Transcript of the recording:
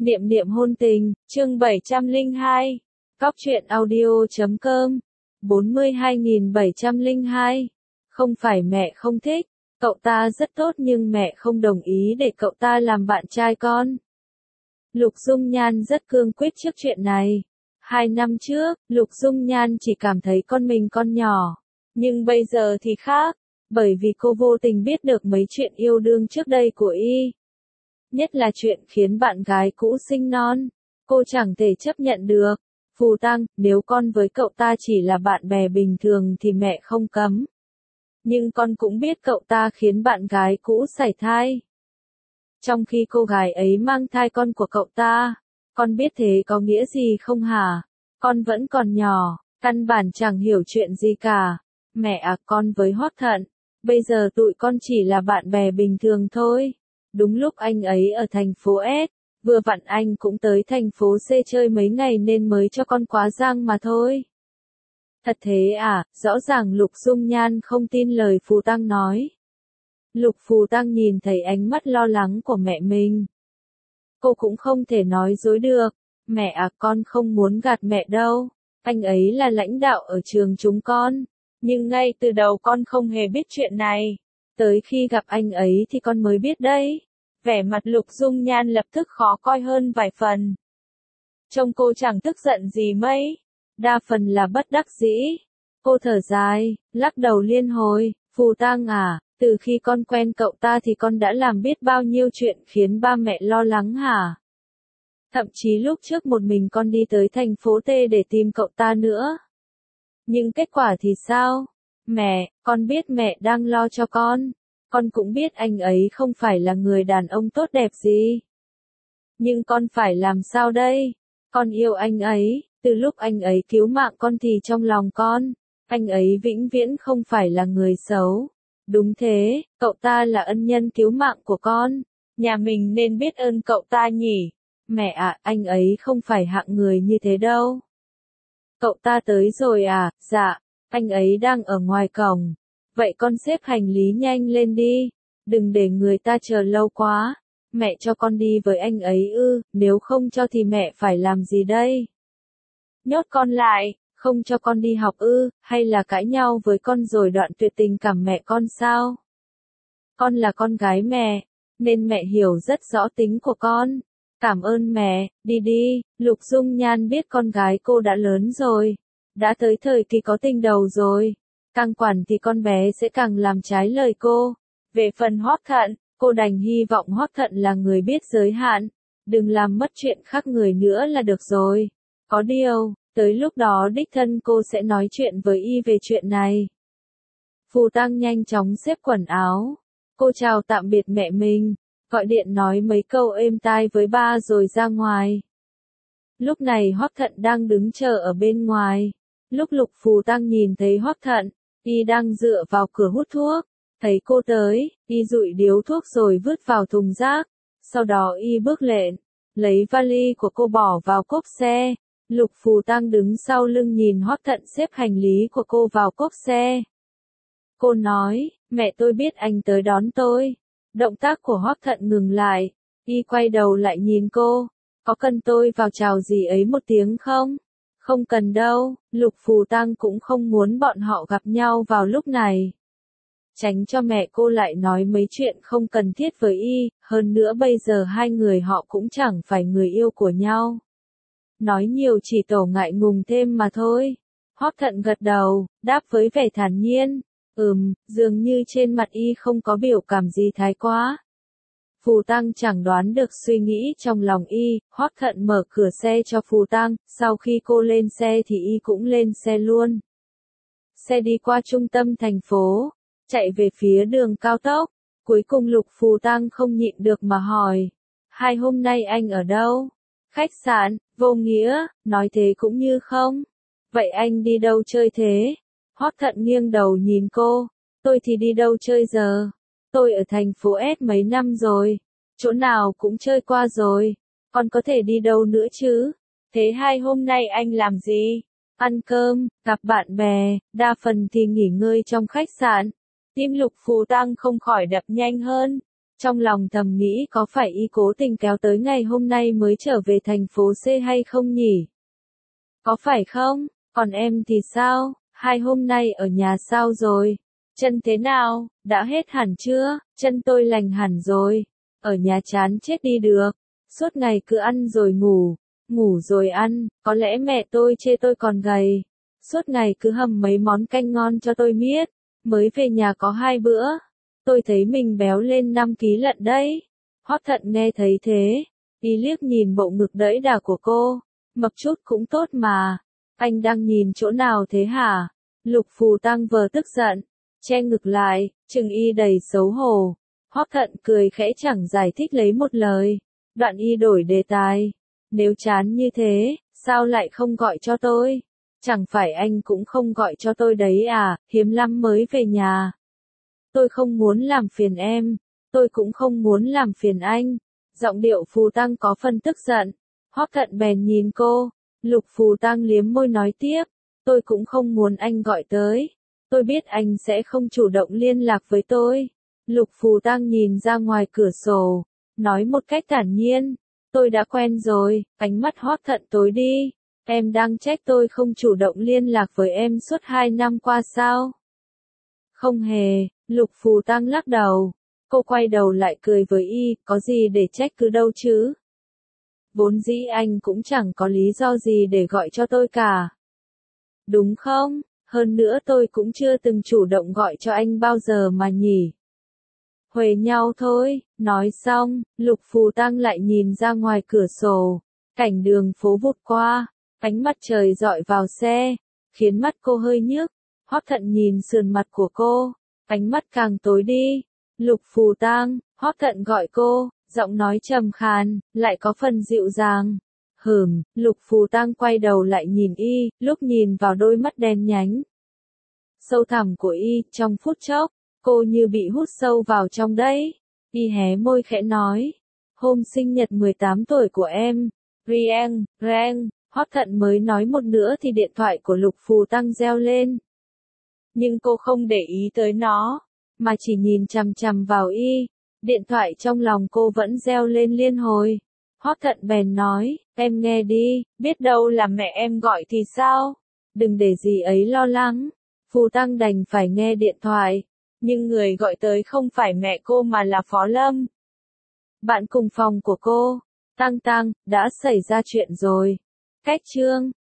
Niệm niệm hôn tình, chương 702. Cóc truyện audio.com 42.702. Không phải mẹ không thích, cậu ta rất tốt nhưng mẹ không đồng ý để cậu ta làm bạn trai con. Lục Dung Nhan rất cương quyết trước chuyện này. 2 năm trước, Lục Dung Nhan chỉ cảm thấy con mình con nhỏ. Nhưng bây giờ thì khác, bởi vì cô vô tình biết được mấy chuyện yêu đương trước đây của y. Nhất là chuyện khiến bạn gái cũ sinh non. Cô chẳng thể chấp nhận được. Phù Tăng, nếu con với cậu ta chỉ là bạn bè bình thường thì mẹ không cấm. Nhưng con cũng biết cậu ta khiến bạn gái cũ sảy thai. Trong khi cô gái ấy mang thai con của cậu ta. Con biết thế có nghĩa gì không hả? Con vẫn còn nhỏ, căn bản chẳng hiểu chuyện gì cả. Mẹ à, con với Hoắc Thận, bây giờ tụi con chỉ là bạn bè bình thường thôi. Đúng lúc anh ấy ở thành phố S, vừa vặn anh cũng tới thành phố C chơi mấy ngày nên mới cho con quá giang mà thôi. Thật thế à? Rõ ràng Lục Dung Nhan không tin lời Phù Tăng nói. Lục Phù Tăng nhìn thấy ánh mắt lo lắng của mẹ mình. Cô cũng không thể nói dối được. Mẹ à, con không muốn gạt mẹ đâu. Anh ấy là lãnh đạo ở trường chúng con. Nhưng ngay từ đầu con không hề biết chuyện này. Tới khi gặp anh ấy thì con mới biết đấy. Vẻ mặt Lục Dung Nhan lập tức khó coi hơn vài phần. Trông cô chẳng tức giận gì mấy. Đa phần là bất đắc dĩ. Cô thở dài, lắc đầu liên hồi. Phù Tăng à, từ khi con quen cậu ta thì con đã làm biết bao nhiêu chuyện khiến ba mẹ lo lắng hả? Thậm chí lúc trước một mình con đi tới thành phố T để tìm cậu ta nữa. Nhưng kết quả thì sao? Mẹ, con biết mẹ đang lo cho con. Con cũng biết anh ấy không phải là người đàn ông tốt đẹp gì. Nhưng con phải làm sao đây? Con yêu anh ấy, từ lúc anh ấy cứu mạng con thì trong lòng con, anh ấy vĩnh viễn không phải là người xấu. Đúng thế, cậu ta là ân nhân cứu mạng của con. Nhà mình nên biết ơn cậu ta nhỉ? Mẹ ạ, anh ấy không phải hạng người như thế đâu. Cậu ta tới rồi à? Dạ, anh ấy đang ở ngoài cổng. Vậy con xếp hành lý nhanh lên đi. Đừng để người ta chờ lâu quá. Mẹ cho con đi với anh ấy ư, nếu không cho thì mẹ phải làm gì đây? Nhốt con lại, không cho con đi học ư, hay là cãi nhau với con rồi đoạn tuyệt tình cảm mẹ con sao? Con là con gái mẹ, nên mẹ hiểu rất rõ tính của con. Cảm ơn mẹ, đi đi. Lục Dung Nhan biết con gái cô đã lớn rồi. Đã tới thời kỳ có tình đầu rồi. Càng quản thì con bé sẽ càng làm trái lời cô. Về phần Hoắc Thận, cô đành hy vọng Hoắc Thận là người biết giới hạn. Đừng làm mất chuyện khác người nữa là được rồi. Có điều, tới lúc đó đích thân cô sẽ nói chuyện với y về chuyện này. Phù Tăng nhanh chóng xếp quần áo. Cô chào tạm biệt mẹ mình. Gọi điện nói mấy câu êm tai với ba rồi ra ngoài. Lúc này Hoắc Thận đang đứng chờ ở bên ngoài. Lúc Lục Phù Tăng nhìn thấy Hoắc Thận, y đang dựa vào cửa hút thuốc. Thấy cô tới, y dụi điếu thuốc rồi vứt vào thùng rác. Sau đó y bước lên, lấy vali của cô bỏ vào cốp xe. Lục Phù Tăng đứng sau lưng nhìn Hoắc Thận xếp hành lý của cô vào cốp xe. Cô nói, mẹ tôi biết anh tới đón tôi. Động tác của Hoắc Thận ngừng lại, y quay đầu lại nhìn cô. Có cần tôi vào chào gì ấy một tiếng không? Không cần đâu, Lục Phù Tăng cũng không muốn bọn họ gặp nhau vào lúc này. Tránh cho mẹ cô lại nói mấy chuyện không cần thiết với y, hơn nữa bây giờ hai người họ cũng chẳng phải người yêu của nhau. Nói nhiều chỉ tổ ngại ngùng thêm mà thôi. Hoắc Thận gật đầu, đáp với vẻ thản nhiên. Dường như trên mặt y không có biểu cảm gì thái quá. Phù Tăng chẳng đoán được suy nghĩ trong lòng y, Hoắc Thận mở cửa xe cho Phù Tăng, sau khi cô lên xe thì y cũng lên xe luôn. Xe đi qua trung tâm thành phố, chạy về phía đường cao tốc, cuối cùng Lục Phù Tăng không nhịn được mà hỏi. Hai hôm nay anh ở đâu? Khách sạn, vô nghĩa, nói thế cũng như không. Vậy anh đi đâu chơi thế? Hoắc Thận nghiêng đầu nhìn cô. Tôi thì đi đâu chơi giờ? Tôi ở thành phố S mấy năm rồi. Chỗ nào cũng chơi qua rồi. Còn có thể đi đâu nữa chứ? Thế hai hôm nay anh làm gì? Ăn cơm, gặp bạn bè, đa phần thì nghỉ ngơi trong khách sạn. Tim Lục Phù Tăng không khỏi đập nhanh hơn. Trong lòng thầm nghĩ có phải y cố tình kéo tới ngày hôm nay mới trở về thành phố C hay không nhỉ? Có phải không? Còn em thì sao? 2 hôm nay ở nhà sao rồi? Chân thế nào? Đã hết hẳn chưa? Chân tôi lành hẳn rồi. Ở nhà chán chết đi được. Suốt ngày cứ ăn rồi ngủ, ngủ rồi ăn, có lẽ mẹ tôi chê tôi còn gầy. Suốt ngày cứ hầm mấy món canh ngon cho tôi miết. Mới về nhà có 2 bữa. Tôi thấy mình béo lên 5 ký lận đấy. Hoắc Thận nghe thấy thế, y liếc nhìn bộ ngực đẫy đà của cô. Mập chút cũng tốt mà. Anh đang nhìn chỗ nào thế hả? Lục Phù Tăng vờ tức giận, che ngực lại, trừng y đầy xấu hổ. Hoắc Thận cười khẽ chẳng giải thích lấy một lời. Đoạn y đổi đề tài. Nếu chán như thế, sao lại không gọi cho tôi? Chẳng phải anh cũng không gọi cho tôi đấy à, hiếm lắm mới về nhà. Tôi không muốn làm phiền em, tôi cũng không muốn làm phiền anh. Giọng điệu Phù Tăng có phần tức giận. Hoắc Thận bèn nhìn cô. Lục Phù Tăng liếm môi nói tiếp. Tôi cũng không muốn anh gọi tới. Tôi biết anh sẽ không chủ động liên lạc với tôi. Lục Phù Tăng nhìn ra ngoài cửa sổ, nói một cách thản nhiên. Tôi đã quen rồi. Ánh mắt Hoắc Thận tối đi. Em đang trách tôi không chủ động liên lạc với em suốt 2 năm qua sao? Không hề. Lục Phù Tăng lắc đầu. Cô quay đầu lại cười với y, có gì để trách cứ đâu chứ? Vốn dĩ anh cũng chẳng có lý do gì để gọi cho tôi cả. Đúng không? Hơn nữa tôi cũng chưa từng chủ động gọi cho anh bao giờ mà nhỉ. Huề nhau thôi. Nói xong, Lục Phù Tăng lại nhìn ra ngoài cửa sổ. Cảnh đường phố vụt qua, ánh mặt trời rọi vào xe, khiến mắt cô hơi nhức. Hoắc Thận nhìn sườn mặt của cô, ánh mắt càng tối đi. Lục Phù Tăng, Hoắc Thận gọi cô, giọng nói trầm khàn, lại có phần dịu dàng. Lục Phù Tăng quay đầu lại nhìn y, lúc nhìn vào đôi mắt đen nhánh sâu thẳm của y, trong phút chốc, cô như bị hút sâu vào trong đấy. Y hé môi khẽ nói, hôm sinh nhật 18 tuổi của em. Rieng, reng. Hoắc Thận mới nói một nữa thì điện thoại của Lục Phù Tăng reo lên. Nhưng cô không để ý tới nó, mà chỉ nhìn chằm chằm vào y. Điện thoại trong lòng cô vẫn reo lên liên hồi. Hoắc Thận bèn nói, em nghe đi, biết đâu là mẹ em gọi thì sao? Đừng để gì ấy lo lắng. Phù Tăng đành phải nghe điện thoại. Nhưng người gọi tới không phải mẹ cô mà là Phó Lâm. Bạn cùng phòng của cô. Tăng, đã xảy ra chuyện rồi. Cách chương